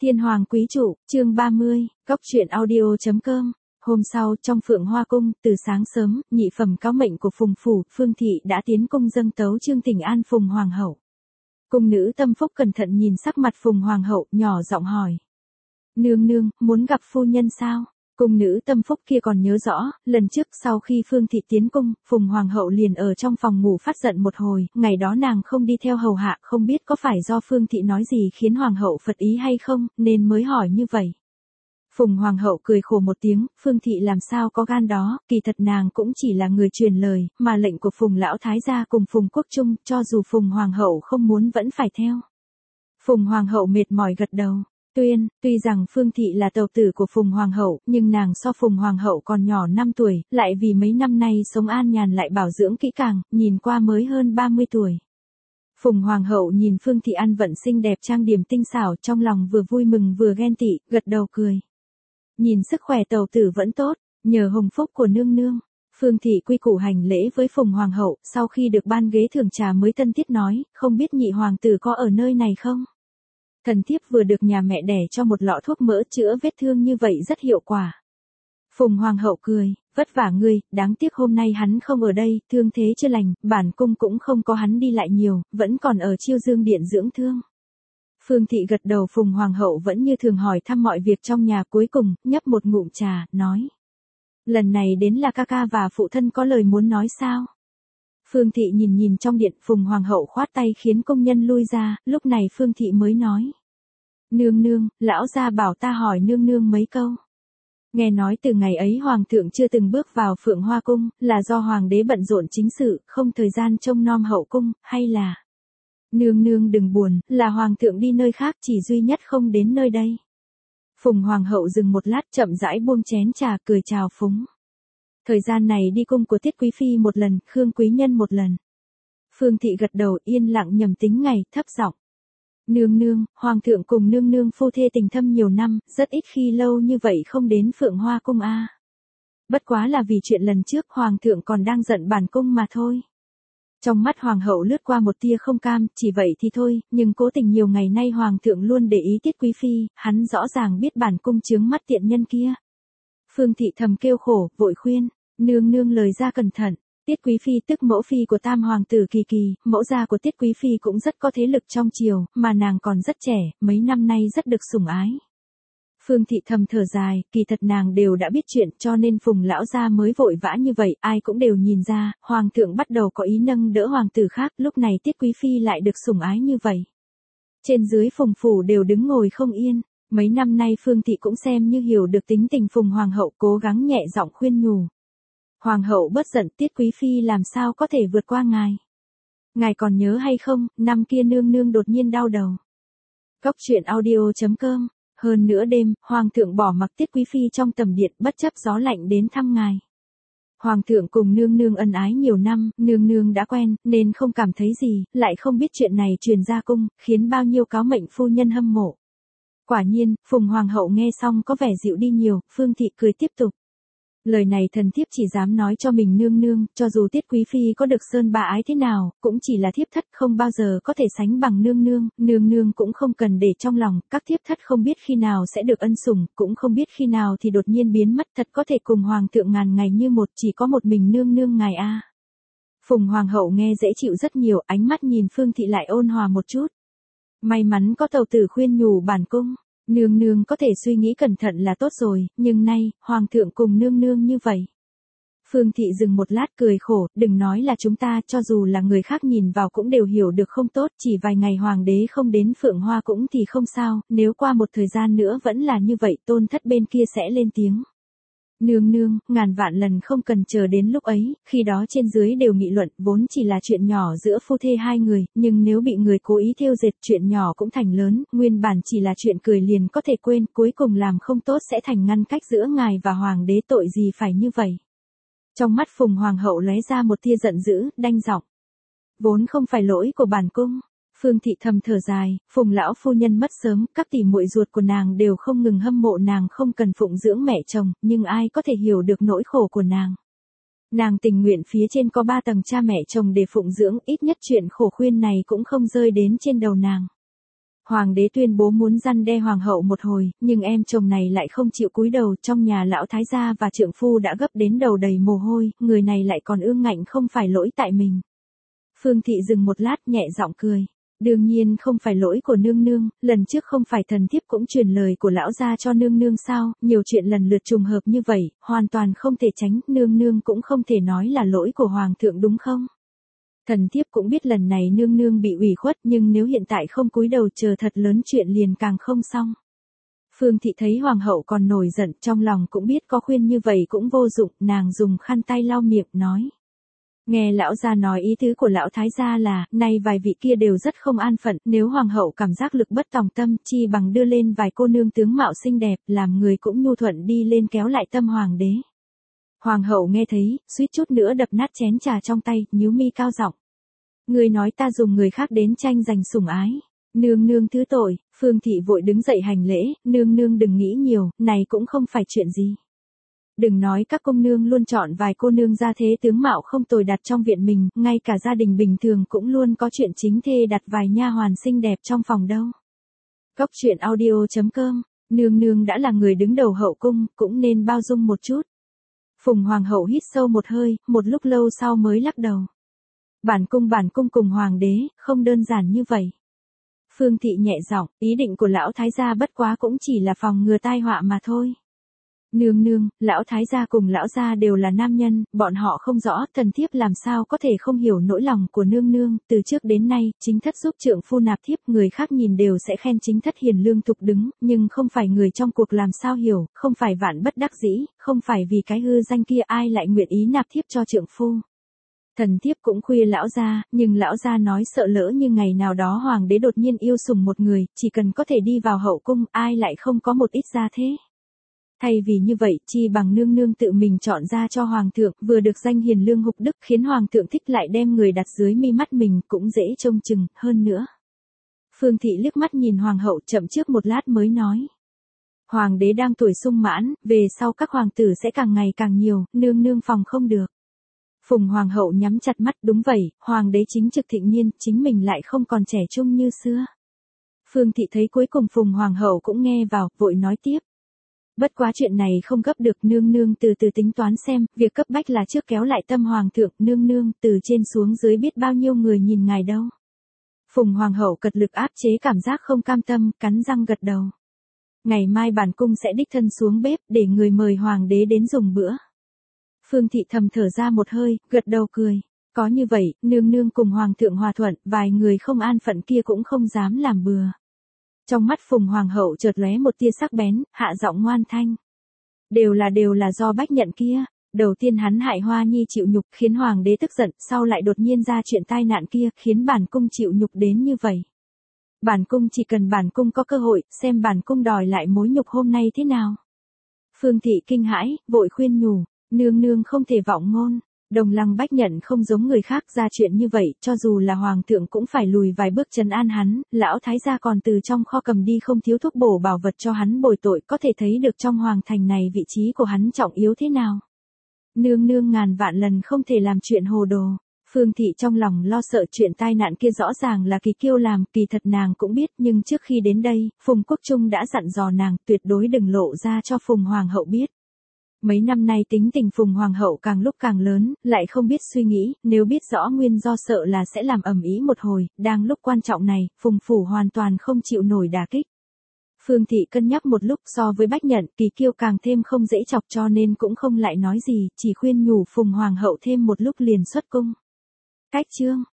Thiên Hoàng Quý Trụ, chương 30, Cóc truyện audio.com. Hôm sau, trong Phượng Hoa Cung, từ sáng sớm, nhị phẩm cáo mệnh của Phùng Phủ, Phương Thị đã tiến cung dâng tấu chương thỉnh an Phùng Hoàng hậu. Cung nữ Tâm Phúc cẩn thận nhìn sắc mặt Phùng Hoàng hậu, nhỏ giọng hỏi. Nương nương, muốn gặp phu nhân sao? Cung nữ Tâm Phúc kia còn nhớ rõ, lần trước sau khi Phương Thị tiến cung, Phùng Hoàng hậu liền ở trong phòng ngủ phát giận một hồi, ngày đó nàng không đi theo hầu hạ, không biết có phải do Phương Thị nói gì khiến Hoàng hậu phật ý hay không, nên mới hỏi như vậy. Phùng Hoàng hậu cười khổ một tiếng, Phương Thị làm sao có gan đó, kỳ thật nàng cũng chỉ là người truyền lời, mà lệnh của Phùng Lão Thái gia cùng Phùng Quốc Trung, cho dù Phùng Hoàng hậu không muốn vẫn phải theo. Phùng Hoàng hậu mệt mỏi gật đầu. Tuy rằng Phương Thị là tàu tử của Phùng Hoàng hậu, nhưng nàng so Phùng Hoàng hậu còn nhỏ 5 tuổi, lại vì mấy năm nay sống an nhàn lại bảo dưỡng kỹ càng, nhìn qua mới hơn 30 tuổi. Phùng Hoàng hậu nhìn Phương Thị ăn vận xinh đẹp trang điểm tinh xảo, trong lòng vừa vui mừng vừa ghen tị, gật đầu cười. Nhìn sức khỏe tàu tử vẫn tốt, nhờ hồng phúc của nương nương. Phương Thị quy củ hành lễ với Phùng Hoàng hậu, sau khi được ban ghế thưởng trà mới tân tiết nói, không biết nhị hoàng tử có ở nơi này không? Thần thiếp vừa được nhà mẹ đẻ cho một lọ thuốc mỡ chữa vết thương như vậy rất hiệu quả. Phùng Hoàng hậu cười, vất vả ngươi, đáng tiếc hôm nay hắn không ở đây, thương thế chưa lành, bản cung cũng không có hắn đi lại nhiều, vẫn còn ở Chiêu Dương điện dưỡng thương. Phương Thị gật đầu. Phùng Hoàng hậu vẫn như thường hỏi thăm mọi việc trong nhà, cuối cùng, nhấp một ngụm trà, nói. Lần này đến là ca ca và phụ thân có lời muốn nói sao? Phương Thị nhìn trong điện, Phùng Hoàng hậu khoát tay khiến công nhân lui ra, lúc này Phương Thị mới nói. Nương nương, lão gia bảo ta hỏi nương nương mấy câu. Nghe nói từ ngày ấy Hoàng thượng chưa từng bước vào Phượng Hoa Cung, là do Hoàng đế bận rộn chính sự, không thời gian trông nom hậu cung, hay là... Nương nương đừng buồn, là Hoàng thượng đi nơi khác chỉ duy nhất không đến nơi đây. Phùng Hoàng hậu dừng một lát chậm rãi buông chén trà cười chào phúng. Thời gian này đi cung của Tiết Quý Phi một lần, Khương Quý Nhân một lần. Phương Thị gật đầu yên lặng nhầm tính ngày, thấp giọng. Nương nương, Hoàng thượng cùng nương nương phu thê tình thâm nhiều năm, rất ít khi lâu như vậy không đến Phượng Hoa Cung a. Bất quá là vì chuyện lần trước Hoàng thượng còn đang giận bản cung mà thôi. Trong mắt Hoàng hậu lướt qua một tia không cam, chỉ vậy thì thôi, nhưng cố tình nhiều ngày nay Hoàng thượng luôn để ý Tiết Quý Phi, hắn rõ ràng biết bản cung chướng mắt tiện nhân kia. Phương Thị thầm kêu khổ, vội khuyên, nương nương lời ra cẩn thận. Tiết Quý Phi tức mẫu phi của tam hoàng tử Kỳ Kỳ, mẫu gia của Tiết Quý Phi cũng rất có thế lực trong triều, mà nàng còn rất trẻ, mấy năm nay rất được sủng ái. Phương Thị thầm thở dài, kỳ thật nàng đều đã biết chuyện cho nên Phùng lão gia mới vội vã như vậy, ai cũng đều nhìn ra, Hoàng thượng bắt đầu có ý nâng đỡ hoàng tử khác, lúc này Tiết Quý Phi lại được sủng ái như vậy. Trên dưới Phùng phủ đều đứng ngồi không yên, mấy năm nay Phương Thị cũng xem như hiểu được tính tình Phùng Hoàng hậu, cố gắng nhẹ giọng khuyên nhủ. Hoàng hậu bớt giận, Tiết Quý Phi làm sao có thể vượt qua ngài. Ngài còn nhớ hay không, năm kia nương nương đột nhiên đau đầu. Cóc truyện audio.com. Hơn nữa đêm, Hoàng thượng bỏ mặc Tiết Quý Phi trong tầm điện bất chấp gió lạnh đến thăm ngài. Hoàng thượng cùng nương nương ân ái nhiều năm, nương nương đã quen, nên không cảm thấy gì, lại không biết chuyện này truyền ra cung, khiến bao nhiêu cáo mệnh phu nhân hâm mộ. Quả nhiên, Phùng Hoàng hậu nghe xong có vẻ dịu đi nhiều, Phương Thị cười tiếp tục. Lời này thần thiếp chỉ dám nói cho mình nương nương, cho dù Tiết Quý Phi có được sơn ba ái thế nào, cũng chỉ là thiếp thất không bao giờ có thể sánh bằng nương nương cũng không cần để trong lòng, các thiếp thất không biết khi nào sẽ được ân sủng, cũng không biết khi nào thì đột nhiên biến mất, thật có thể cùng Hoàng thượng ngàn ngày như một, chỉ có một mình nương nương ngài a. Phùng Hoàng hậu nghe dễ chịu rất nhiều, ánh mắt nhìn Phương Thị lại ôn hòa một chút. May mắn có tàu tử khuyên nhủ bản cung. Nương nương có thể suy nghĩ cẩn thận là tốt rồi, nhưng nay, Hoàng thượng cùng nương nương như vậy. Phương Thị dừng một lát cười khổ, đừng nói là chúng ta, cho dù là người khác nhìn vào cũng đều hiểu được không tốt, chỉ vài ngày Hoàng đế không đến Phượng Hoa cũng thì không sao, nếu qua một thời gian nữa vẫn là như vậy, tôn thất bên kia sẽ lên tiếng. Nương nương, ngàn vạn lần không cần chờ đến lúc ấy, khi đó trên dưới đều nghị luận, vốn chỉ là chuyện nhỏ giữa phu thê hai người, nhưng nếu bị người cố ý thêu dệt chuyện nhỏ cũng thành lớn, nguyên bản chỉ là chuyện cười liền có thể quên, cuối cùng làm không tốt sẽ thành ngăn cách giữa ngài và Hoàng đế, tội gì phải như vậy. Trong mắt Phùng Hoàng hậu lóe ra một tia giận dữ, đanh giọng. Vốn không phải lỗi của bản cung. Phương Thị thầm thở dài, Phùng lão phu nhân mất sớm, các tỷ muội ruột của nàng đều không ngừng hâm mộ nàng không cần phụng dưỡng mẹ chồng, nhưng ai có thể hiểu được nỗi khổ của nàng. Nàng tình nguyện phía trên có 3 tầng cha mẹ chồng để phụng dưỡng, ít nhất chuyện khổ khuyên này cũng không rơi đến trên đầu nàng. Hoàng đế tuyên bố muốn răn đe hoàng hậu một hồi, nhưng em chồng này lại không chịu cúi đầu, trong nhà lão thái gia và trượng phu đã gấp đến đầu đầy mồ hôi, người này lại còn ương ngạnh không phải lỗi tại mình. Phương Thị dừng một lát nhẹ giọng cười. Đương nhiên không phải lỗi của nương nương, lần trước không phải thần thiếp cũng truyền lời của lão gia cho nương nương sao, nhiều chuyện lần lượt trùng hợp như vậy, hoàn toàn không thể tránh, nương nương cũng không thể nói là lỗi của hoàng thượng đúng không? Thần thiếp cũng biết lần này nương nương bị ủy khuất, nhưng nếu hiện tại không cúi đầu chờ thật lớn chuyện liền càng không xong. Phương Thị thấy hoàng hậu còn nổi giận, trong lòng cũng biết có khuyên như vậy cũng vô dụng, nàng dùng khăn tay lau miệng nói. Nghe lão gia nói ý tứ của lão thái gia là, nay vài vị kia đều rất không an phận, nếu hoàng hậu cảm giác lực bất tòng tâm, chi bằng đưa lên vài cô nương tướng mạo xinh đẹp, làm người cũng nhu thuận đi lên kéo lại tâm hoàng đế. Hoàng hậu nghe thấy, suýt chút nữa đập nát chén trà trong tay, nhíu mi cao giọng. Người nói ta dùng người khác đến tranh giành sủng ái. Nương nương thứ tội, Phương Thị vội đứng dậy hành lễ, nương nương đừng nghĩ nhiều, này cũng không phải chuyện gì. Đừng nói các công nương luôn chọn vài cô nương gia thế tướng mạo không tồi đặt trong viện mình, ngay cả gia đình bình thường cũng luôn có chuyện chính thê đặt vài nha hoàn xinh đẹp trong phòng đâu. Cốc truyện audio.com, nương nương đã là người đứng đầu hậu cung, cũng nên bao dung một chút. Phùng hoàng hậu hít sâu một hơi, một lúc lâu sau mới lắc đầu. Bản cung cùng hoàng đế, không đơn giản như vậy. Phương Thị nhẹ giọng, ý định của lão thái gia bất quá cũng chỉ là phòng ngừa tai họa mà thôi. Nương nương, lão thái gia cùng lão gia đều là nam nhân, bọn họ không rõ, thần thiếp làm sao có thể không hiểu nỗi lòng của nương nương, từ trước đến nay, chính thất giúp trượng phu nạp thiếp, người khác nhìn đều sẽ khen chính thất hiền lương thục đứng, nhưng không phải người trong cuộc làm sao hiểu, không phải vạn bất đắc dĩ, không phải vì cái hư danh kia ai lại nguyện ý nạp thiếp cho trượng phu. Thần thiếp cũng khuya lão gia, nhưng lão gia nói sợ lỡ như ngày nào đó hoàng đế đột nhiên yêu sủng một người, chỉ cần có thể đi vào hậu cung, ai lại không có một ít gia thế. Thay vì như vậy, chi bằng nương nương tự mình chọn ra cho hoàng thượng, vừa được danh hiền lương hục đức, khiến hoàng thượng thích lại đem người đặt dưới mi mắt mình, cũng dễ trông chừng, hơn nữa. Phương Thị liếc mắt nhìn hoàng hậu chậm trước một lát mới nói. Hoàng đế đang tuổi sung mãn, về sau các hoàng tử sẽ càng ngày càng nhiều, nương nương phòng không được. Phùng hoàng hậu nhắm chặt mắt, đúng vậy, hoàng đế chính trực thịnh niên, chính mình lại không còn trẻ trung như xưa. Phương Thị thấy cuối cùng Phùng hoàng hậu cũng nghe vào, vội nói tiếp. Bất quá chuyện này không gấp được, nương nương từ từ tính toán xem, việc cấp bách là trước kéo lại tâm hoàng thượng, nương nương, từ trên xuống dưới biết bao nhiêu người nhìn ngài đâu. Phùng hoàng hậu cật lực áp chế cảm giác không cam tâm, cắn răng gật đầu. Ngày mai bản cung sẽ đích thân xuống bếp, để người mời hoàng đế đến dùng bữa. Phương Thị thầm thở ra một hơi, gật đầu cười. Có như vậy, nương nương cùng hoàng thượng hòa thuận, vài người không an phận kia cũng không dám làm bừa. Trong mắt Phùng hoàng hậu chợt lóe một tia sắc bén, hạ giọng ngoan thanh. Đều là do Bách Nhận kia, đầu tiên hắn hại Hoa Nhi chịu nhục, khiến hoàng đế tức giận, sau lại đột nhiên ra chuyện tai nạn kia, khiến bản cung chịu nhục đến như vậy. Bản cung chỉ cần bản cung có cơ hội, xem bản cung đòi lại mối nhục hôm nay thế nào. Phương Thị kinh hãi, vội khuyên nhủ, nương nương không thể vọng ngôn. Đồng Lăng Bách Nhận không giống người khác, ra chuyện như vậy, cho dù là hoàng thượng cũng phải lùi vài bước trấn an hắn, lão thái gia còn từ trong kho cầm đi không thiếu thuốc bổ bảo vật cho hắn bồi tội, có thể thấy được trong hoàng thành này vị trí của hắn trọng yếu thế nào. Nương nương ngàn vạn lần không thể làm chuyện hồ đồ. Phương Thị trong lòng lo sợ chuyện tai nạn kia rõ ràng là Kỳ Kiêu làm, kỳ thật nàng cũng biết, nhưng trước khi đến đây, Phùng Quốc Trung đã dặn dò nàng tuyệt đối đừng lộ ra cho Phùng hoàng hậu biết. Mấy năm nay tính tình Phùng hoàng hậu càng lúc càng lớn, lại không biết suy nghĩ, nếu biết rõ nguyên do sợ là sẽ làm ầm ĩ một hồi, đang lúc quan trọng này, Phùng phủ hoàn toàn không chịu nổi đả kích. Phương Thị cân nhắc một lúc, so với Bách Nhận, Kỳ Kiêu càng thêm không dễ chọc, cho nên cũng không lại nói gì, chỉ khuyên nhủ Phùng hoàng hậu thêm một lúc liền xuất cung. Cách chương